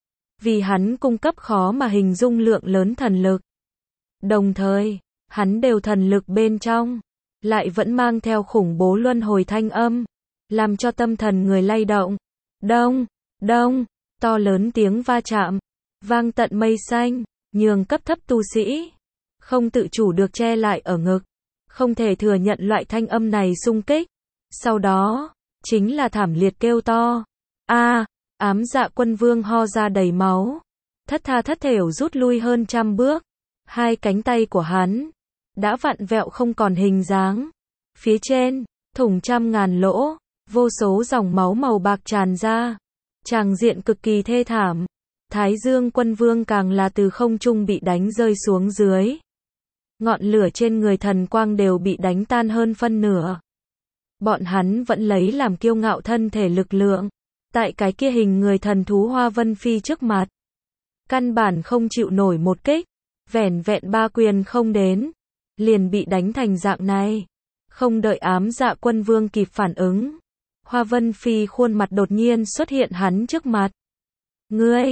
Vì hắn cung cấp khó mà hình dung lượng lớn thần lực. Đồng thời, hắn đều thần lực bên trong, lại vẫn mang theo khủng bố luân hồi thanh âm, làm cho tâm thần người lay động. Đông, đông, to lớn tiếng va chạm, vang tận mây xanh, nhường cấp thấp tu sĩ không tự chủ được che lại ở ngực, không thể thừa nhận loại thanh âm này xung kích. Sau đó, chính là thảm liệt kêu to. A, Ám Dạ Quân Vương ho ra đầy máu, thất tha thất thểu rút lui hơn trăm bước. Hai cánh tay của hắn đã vặn vẹo không còn hình dáng. Phía trên, thủng trăm ngàn lỗ, vô số dòng máu màu bạc tràn ra. Tràng diện cực kỳ thê thảm. Thái Dương Quân Vương càng là từ không trung bị đánh rơi xuống dưới. Ngọn lửa trên người thần quang đều bị đánh tan hơn phân nửa. Bọn hắn vẫn lấy làm kiêu ngạo thân thể lực lượng, tại cái kia hình người thần thú Hoa Vân Phi trước mặt, căn bản không chịu nổi một kích. Vẻn vẹn ba quyền không đến, liền bị đánh thành dạng này. Không đợi Ám Dạ Quân Vương kịp phản ứng, Hoa Vân Phi khuôn mặt đột nhiên xuất hiện hắn trước mặt. Ngươi,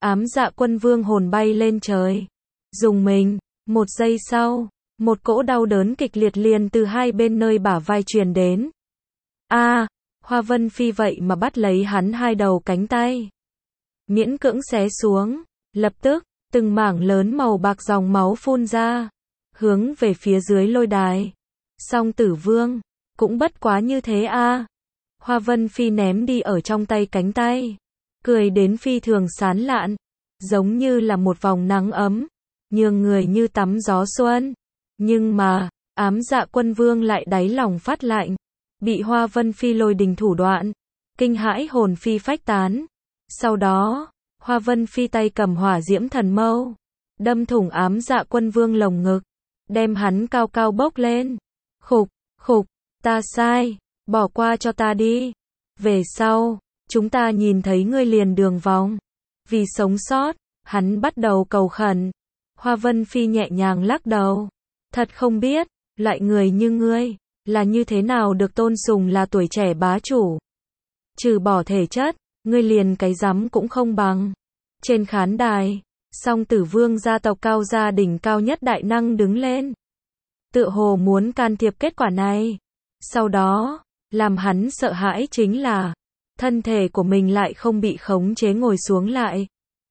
Ám Dạ Quân Vương hồn bay lên trời. Dùng mình, một giây sau, một cỗ đau đớn kịch liệt liền từ hai bên nơi bả vai truyền đến. A, à, Hoa Vân Phi vậy mà bắt lấy hắn hai đầu cánh tay. Miễn cưỡng xé xuống, lập tức, từng mảng lớn màu bạc dòng máu phun ra, hướng về phía dưới lôi đài. Song Tử Vương, cũng bất quá như thế a. À. Hoa Vân Phi ném đi ở trong tay cánh tay, cười đến phi thường sán lạn, giống như là một vòng nắng ấm, nhường người như tắm gió xuân. Nhưng mà, Ám Dạ Quân Vương lại đáy lòng phát lạnh, bị Hoa Vân Phi lôi đình thủ đoạn, kinh hãi hồn phi phách tán. Sau đó, Hoa Vân Phi tay cầm hỏa diễm thần mâu, đâm thủng Ám Dạ Quân Vương lồng ngực, đem hắn cao cao bốc lên. Khục, khục, ta sai, bỏ qua cho ta đi. Về sau, chúng ta nhìn thấy ngươi liền đường vòng. Vì sống sót, hắn bắt đầu cầu khẩn. Hoa Vân Phi nhẹ nhàng lắc đầu. Thật không biết, loại người như ngươi, là như thế nào được tôn sùng là tuổi trẻ bá chủ. Trừ bỏ thể chất, ngươi liền cái rắm cũng không bằng. Trên khán đài, Song Tử Vương gia tộc Cao gia đỉnh cao nhất đại năng đứng lên. Tựa hồ muốn can thiệp kết quả này. Sau đó, làm hắn sợ hãi chính là, thân thể của mình lại không bị khống chế ngồi xuống lại.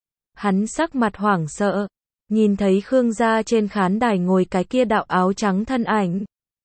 Hắn sắc mặt hoảng sợ, nhìn thấy Khương gia trên khán đài ngồi cái kia đạo áo trắng thân ảnh.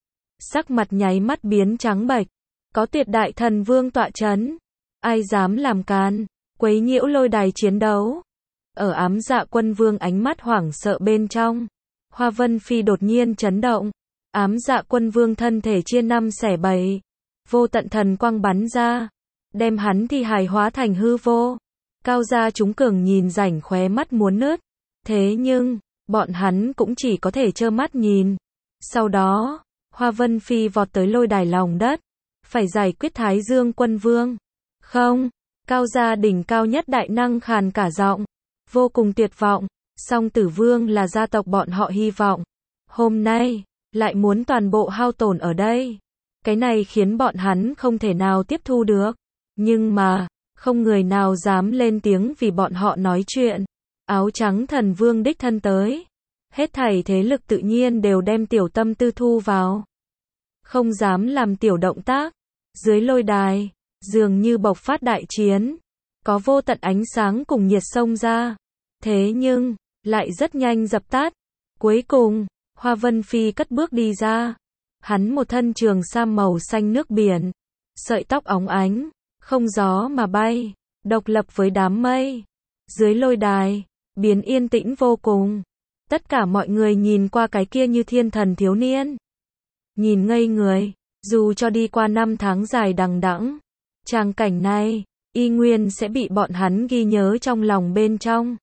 Sắc mặt nháy mắt biến trắng bệch, có tuyệt đại thần vương tọa chấn. Ai dám làm can, quấy nhiễu lôi đài chiến đấu. Ở Ám Dạ Quân Vương ánh mắt hoảng sợ bên trong, Hoa Vân Phi đột nhiên chấn động. Ám Dạ Quân Vương thân thể chia năm xẻ bảy, vô tận thần quang bắn ra, đem hắn thi hài hóa thành hư vô. Cao gia chúng cường nhìn rảnh khóe mắt muốn nứt. Thế nhưng, bọn hắn cũng chỉ có thể trơ mắt nhìn. Sau đó, Hoa Vân Phi vọt tới lôi đài lòng đất, phải giải quyết Thái Dương Quân Vương. Không, Cao gia đỉnh cao nhất đại năng khàn cả giọng, vô cùng tuyệt vọng. Song Tử Vương là gia tộc bọn họ hy vọng. Hôm nay, lại muốn toàn bộ hao tổn ở đây. Cái này khiến bọn hắn không thể nào tiếp thu được. Nhưng mà, không người nào dám lên tiếng vì bọn họ nói chuyện. Áo trắng thần vương đích thân tới. Hết thảy thế lực tự nhiên đều đem tiểu tâm tư thu vào. Không dám làm tiểu động tác. Dưới lôi đài, dường như bộc phát đại chiến. Có vô tận ánh sáng cùng nhiệt xông ra. Thế nhưng, lại rất nhanh dập tắt. Cuối cùng, Hoa Vân Phi cất bước đi ra. Hắn một thân trường sam màu xanh nước biển. Sợi tóc óng ánh, không gió mà bay, độc lập với đám mây. Dưới lôi đài, biến yên tĩnh vô cùng. Tất cả mọi người nhìn qua cái kia như thiên thần thiếu niên. Nhìn ngây người, dù cho đi qua năm tháng dài đằng đẵng, tràng cảnh này, y nguyên sẽ bị bọn hắn ghi nhớ trong lòng bên trong.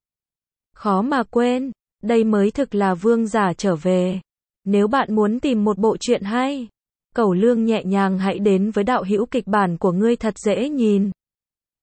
Khó mà quên, đây mới thực là vương giả trở về. Nếu bạn muốn tìm một bộ truyện hay, Cẩu Lương nhẹ nhàng hãy đến với đạo hữu kịch bản của ngươi thật dễ nhìn.